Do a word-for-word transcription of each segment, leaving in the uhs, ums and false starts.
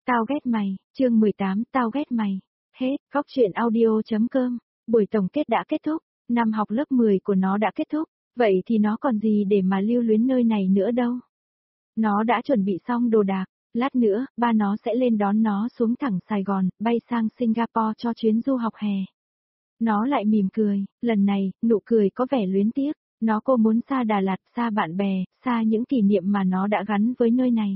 Tao ghét mày, chương mười tám, tao ghét mày. Hết, góc truyện audio.com. Buổi tổng kết đã kết thúc, năm học lớp mười của nó đã kết thúc, vậy thì nó còn gì để mà lưu luyến nơi này nữa đâu. Nó đã chuẩn bị xong đồ đạc, lát nữa, ba nó sẽ lên đón nó xuống thẳng Sài Gòn, bay sang Singapore cho chuyến du học hè. Nó lại mỉm cười, lần này, nụ cười có vẻ luyến tiếc, nó cô muốn xa Đà Lạt, xa bạn bè, xa những kỷ niệm mà nó đã gắn với nơi này.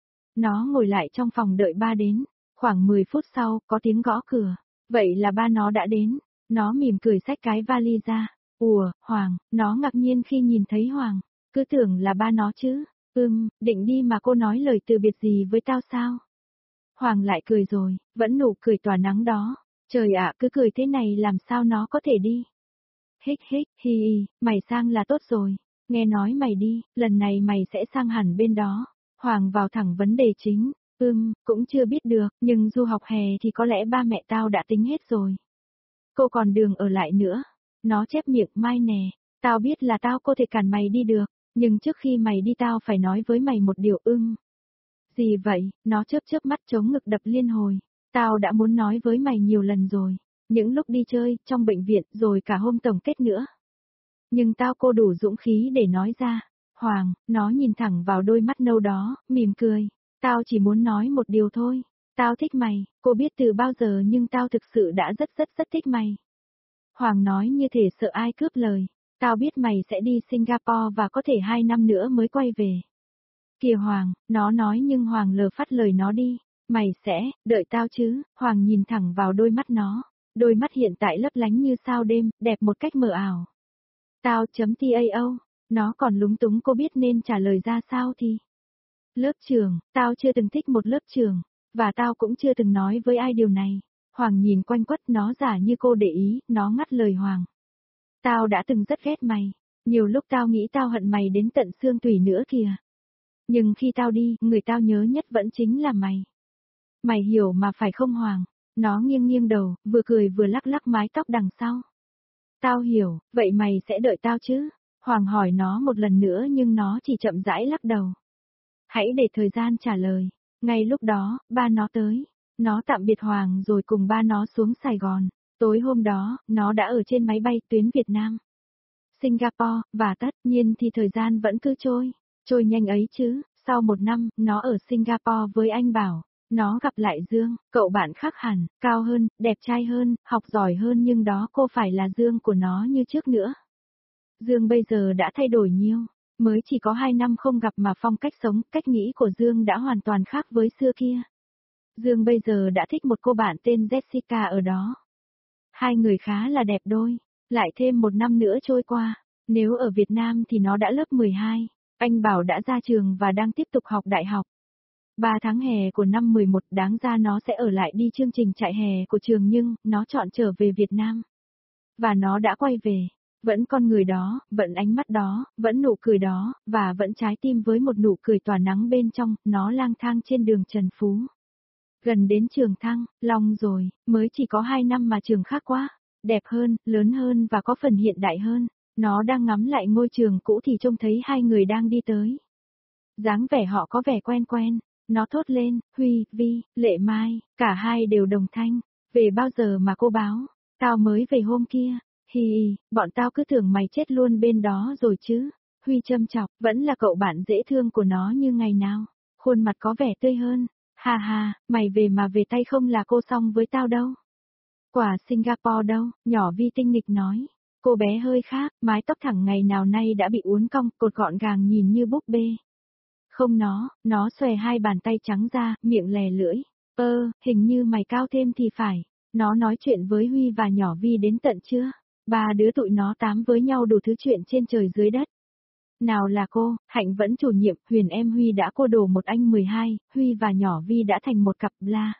Nó ngồi lại trong phòng đợi ba đến, khoảng mười phút sau, có tiếng gõ cửa, vậy là ba nó đã đến, nó mỉm cười xách cái vali ra, ùa, Hoàng, nó ngạc nhiên khi nhìn thấy Hoàng, cứ tưởng là ba nó chứ, ừm, định đi mà cô nói lời từ biệt gì với tao sao? Hoàng lại cười rồi, vẫn nụ cười tỏa nắng đó, trời ạ cứ cười thế này làm sao nó có thể đi. Hích hích, hi hi, mày sang là tốt rồi, nghe nói mày đi, lần này mày sẽ sang hẳn bên đó. Hoàng vào thẳng vấn đề chính, ưm, cũng chưa biết được, nhưng du học hè thì có lẽ ba mẹ tao đã tính hết rồi. Cô còn đường ở lại nữa. Nó chép miệng Mai nè, tao biết là tao có thể cản mày đi được, nhưng trước khi mày đi tao phải nói với mày một điều ưng. Gì vậy, nó chớp chớp mắt chống ngực đập liên hồi. Tao đã muốn nói với mày nhiều lần rồi, những lúc đi chơi, trong bệnh viện, rồi cả hôm tổng kết nữa. Nhưng tao cô đủ dũng khí để nói ra. Hoàng, nó nhìn thẳng vào đôi mắt nâu đó, mỉm cười. Tao chỉ muốn nói một điều thôi. Tao thích mày, cô biết từ bao giờ nhưng tao thực sự đã rất rất rất thích mày. Hoàng nói như thể sợ ai cướp lời. Tao biết mày sẽ đi Singapore và có thể hai năm nữa mới quay về. Kìa Hoàng, nó nói nhưng Hoàng lờ phát lời nó đi. Mày sẽ, đợi tao chứ, Hoàng nhìn thẳng vào đôi mắt nó. Đôi mắt hiện tại lấp lánh như sao đêm, đẹp một cách mờ ảo. Tao chấm tao. Nó còn lúng túng cô biết nên trả lời ra sao thì. Lớp trường, tao chưa từng thích một lớp trường, và tao cũng chưa từng nói với ai điều này. Hoàng nhìn quanh quất nó giả như cô để ý, nó ngắt lời Hoàng. Tao đã từng rất ghét mày, nhiều lúc tao nghĩ tao hận mày đến tận xương tủy nữa kìa. Nhưng khi tao đi, người tao nhớ nhất vẫn chính là mày. Mày hiểu mà phải không Hoàng? Nó nghiêng nghiêng đầu, vừa cười vừa lắc lắc mái tóc đằng sau. Tao hiểu, vậy mày sẽ đợi tao chứ? Hoàng hỏi nó một lần nữa nhưng nó chỉ chậm rãi lắc đầu. Hãy để thời gian trả lời. Ngay lúc đó, ba nó tới. Nó tạm biệt Hoàng rồi cùng ba nó xuống Sài Gòn. Tối hôm đó, nó đã ở trên máy bay tuyến Việt Nam, Singapore, và tất nhiên thì thời gian vẫn cứ trôi. Trôi nhanh ấy chứ, sau một năm, nó ở Singapore với anh Bảo. Nó gặp lại Dương, cậu bạn khác hẳn, cao hơn, đẹp trai hơn, học giỏi hơn nhưng đó cô phải là Dương của nó như trước nữa. Dương bây giờ đã thay đổi nhiều, mới chỉ có hai năm không gặp mà phong cách sống, cách nghĩ của Dương đã hoàn toàn khác với xưa kia. Dương bây giờ đã thích một cô bạn tên Jessica ở đó. Hai người khá là đẹp đôi, lại thêm một năm nữa trôi qua, nếu ở Việt Nam thì nó đã lớp mười hai, anh Bảo đã ra trường và đang tiếp tục học đại học. Ba tháng hè của năm mười một đáng ra nó sẽ ở lại đi chương trình trại hè của trường nhưng nó chọn trở về Việt Nam. Và nó đã quay về, vẫn con người đó, vẫn ánh mắt đó, vẫn nụ cười đó, và vẫn trái tim với một nụ cười tỏa nắng bên trong, nó lang thang trên đường Trần Phú. Gần đến trường Thăng, Long rồi, mới chỉ có hai năm mà trường khác quá, đẹp hơn, lớn hơn và có phần hiện đại hơn. Nó đang ngắm lại ngôi trường cũ thì trông thấy hai người đang đi tới. Dáng vẻ họ có vẻ quen quen. Nó thốt lên, Huy, Vi, Lệ Mai, cả hai đều đồng thanh. Về bao giờ mà cô báo? Tao mới về hôm kia. Hi hi, bọn tao cứ tưởng mày chết luôn bên đó rồi chứ. Huy châm chọc, vẫn là cậu bạn dễ thương của nó như ngày nào. Khuôn mặt có vẻ tươi hơn. Ha ha, mày về mà về tay không là cô xong với tao đâu. Quả Singapore đâu, nhỏ Vi tinh nghịch nói. Cô bé hơi khác, mái tóc thẳng ngày nào nay đã bị uốn cong, cột gọn gàng nhìn như búp bê. Không nó, nó xòe hai bàn tay trắng ra, miệng lè lưỡi. Ơ, hình như mày cao thêm thì phải. Nó nói chuyện với Huy và nhỏ Vi đến tận trưa. Ba đứa tụi nó tám với nhau đủ thứ chuyện trên trời dưới đất. Nào là cô, Hạnh vẫn chủ nhiệm, Huyền em Huy đã cô đổ một anh mười hai, Huy và nhỏ Vi đã thành một cặp bla.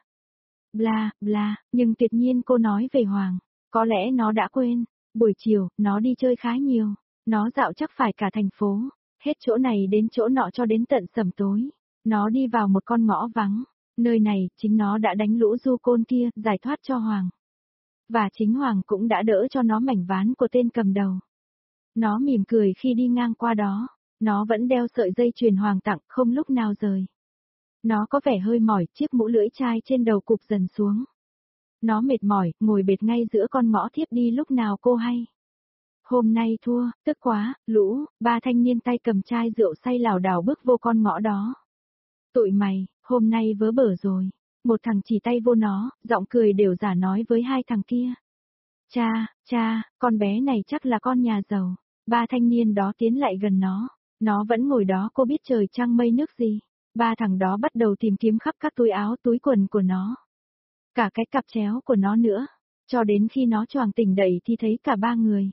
Bla, bla, nhưng tuyệt nhiên cô nói về Hoàng. Có lẽ nó đã quên. Buổi chiều, nó đi chơi khá nhiều. Nó dạo chắc phải cả thành phố. Hết chỗ này đến chỗ nọ cho đến tận sẩm tối. Nó đi vào một con ngõ vắng. Nơi này, chính nó đã đánh lũ du côn kia, giải thoát cho Hoàng. Và chính Hoàng cũng đã đỡ cho nó mảnh ván của tên cầm đầu. Nó mỉm cười khi đi ngang qua đó. Nó vẫn đeo sợi dây chuyền Hoàng tặng, không lúc nào rời. Nó có vẻ hơi mỏi, chiếc mũ lưỡi chai trên đầu cụp dần xuống. Nó mệt mỏi, ngồi bệt ngay giữa con ngõ thiếp đi lúc nào cô hay. Hôm nay thua, tức quá, lũ, ba thanh niên tay cầm chai rượu say lảo đảo bước vô con ngõ đó. Tụi mày, hôm nay vớ bở rồi. Một thằng chỉ tay vô nó, giọng cười đều giả nói với hai thằng kia. Cha, cha, con bé này chắc là con nhà giàu. Ba thanh niên đó tiến lại gần nó. Nó vẫn ngồi đó, cô biết trời trăng mây nước gì. Ba thằng đó bắt đầu tìm kiếm khắp các túi áo túi quần của nó. Cả cái cặp chéo của nó nữa. Cho đến khi nó choàng tỉnh dậy thì thấy cả ba người.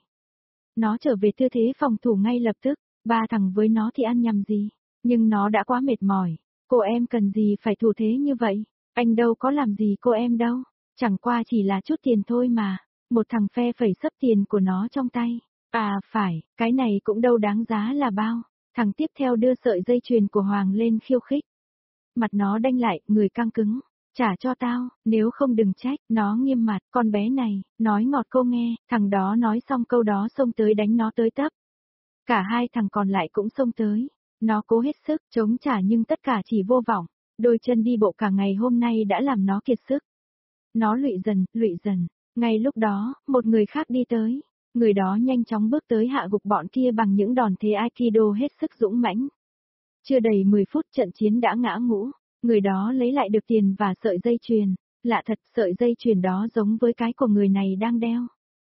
Nó trở về tư thế phòng thủ ngay lập tức. Ba thằng với nó thì ăn nhầm gì. Nhưng nó đã quá mệt mỏi. Cô em cần gì phải thủ thế như vậy? Anh đâu có làm gì cô em đâu. Chẳng qua chỉ là chút tiền thôi mà. Một thằng phe phẩy sấp tiền của nó trong tay. À phải, cái này cũng đâu đáng giá là bao. Thằng tiếp theo đưa sợi dây chuyền của Hoàng lên khiêu khích. Mặt nó đanh lại, người căng cứng. Trả cho tao, nếu không đừng trách. Nó nghiêm mặt, con bé này, nói ngọt cô nghe. Thằng đó nói xong câu đó xông tới đánh nó tới tấp. Cả hai thằng còn lại cũng xông tới. Nó cố hết sức chống trả nhưng tất cả chỉ vô vọng. Đôi chân đi bộ cả ngày hôm nay đã làm nó kiệt sức. Nó lụy dần, lụy dần. Ngay lúc đó, một người khác đi tới. Người đó nhanh chóng bước tới hạ gục bọn kia bằng những đòn thế Aikido hết sức dũng mãnh. Chưa đầy mười phút trận chiến đã ngã ngũ. Người đó lấy lại được tiền và sợi dây chuyền. Lạ thật, sợi dây chuyền đó giống với cái của người này đang đeo.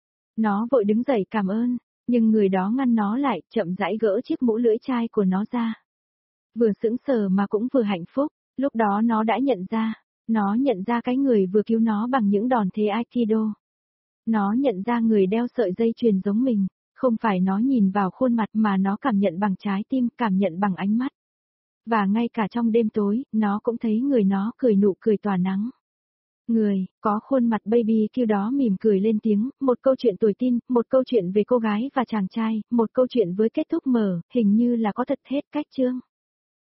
Nó vội đứng dậy cảm ơn. Nhưng người đó ngăn nó lại, chậm rãi gỡ chiếc mũ lưỡi chai của nó ra. Vừa sững sờ mà cũng vừa hạnh phúc, lúc đó nó đã nhận ra. Nó nhận ra cái người vừa cứu nó bằng những đòn thế Aikido. Nó nhận ra người đeo sợi dây chuyền giống mình, không phải nó nhìn vào khuôn mặt mà nó cảm nhận bằng trái tim, cảm nhận bằng ánh mắt. Và ngay cả trong đêm tối, nó cũng thấy người nó cười nụ cười tỏa nắng. Người, có khuôn mặt baby kêu đó mỉm cười lên tiếng, một câu chuyện tuổi tin, một câu chuyện về cô gái và chàng trai, một câu chuyện với kết thúc mở, hình như là có thật hết cách chương.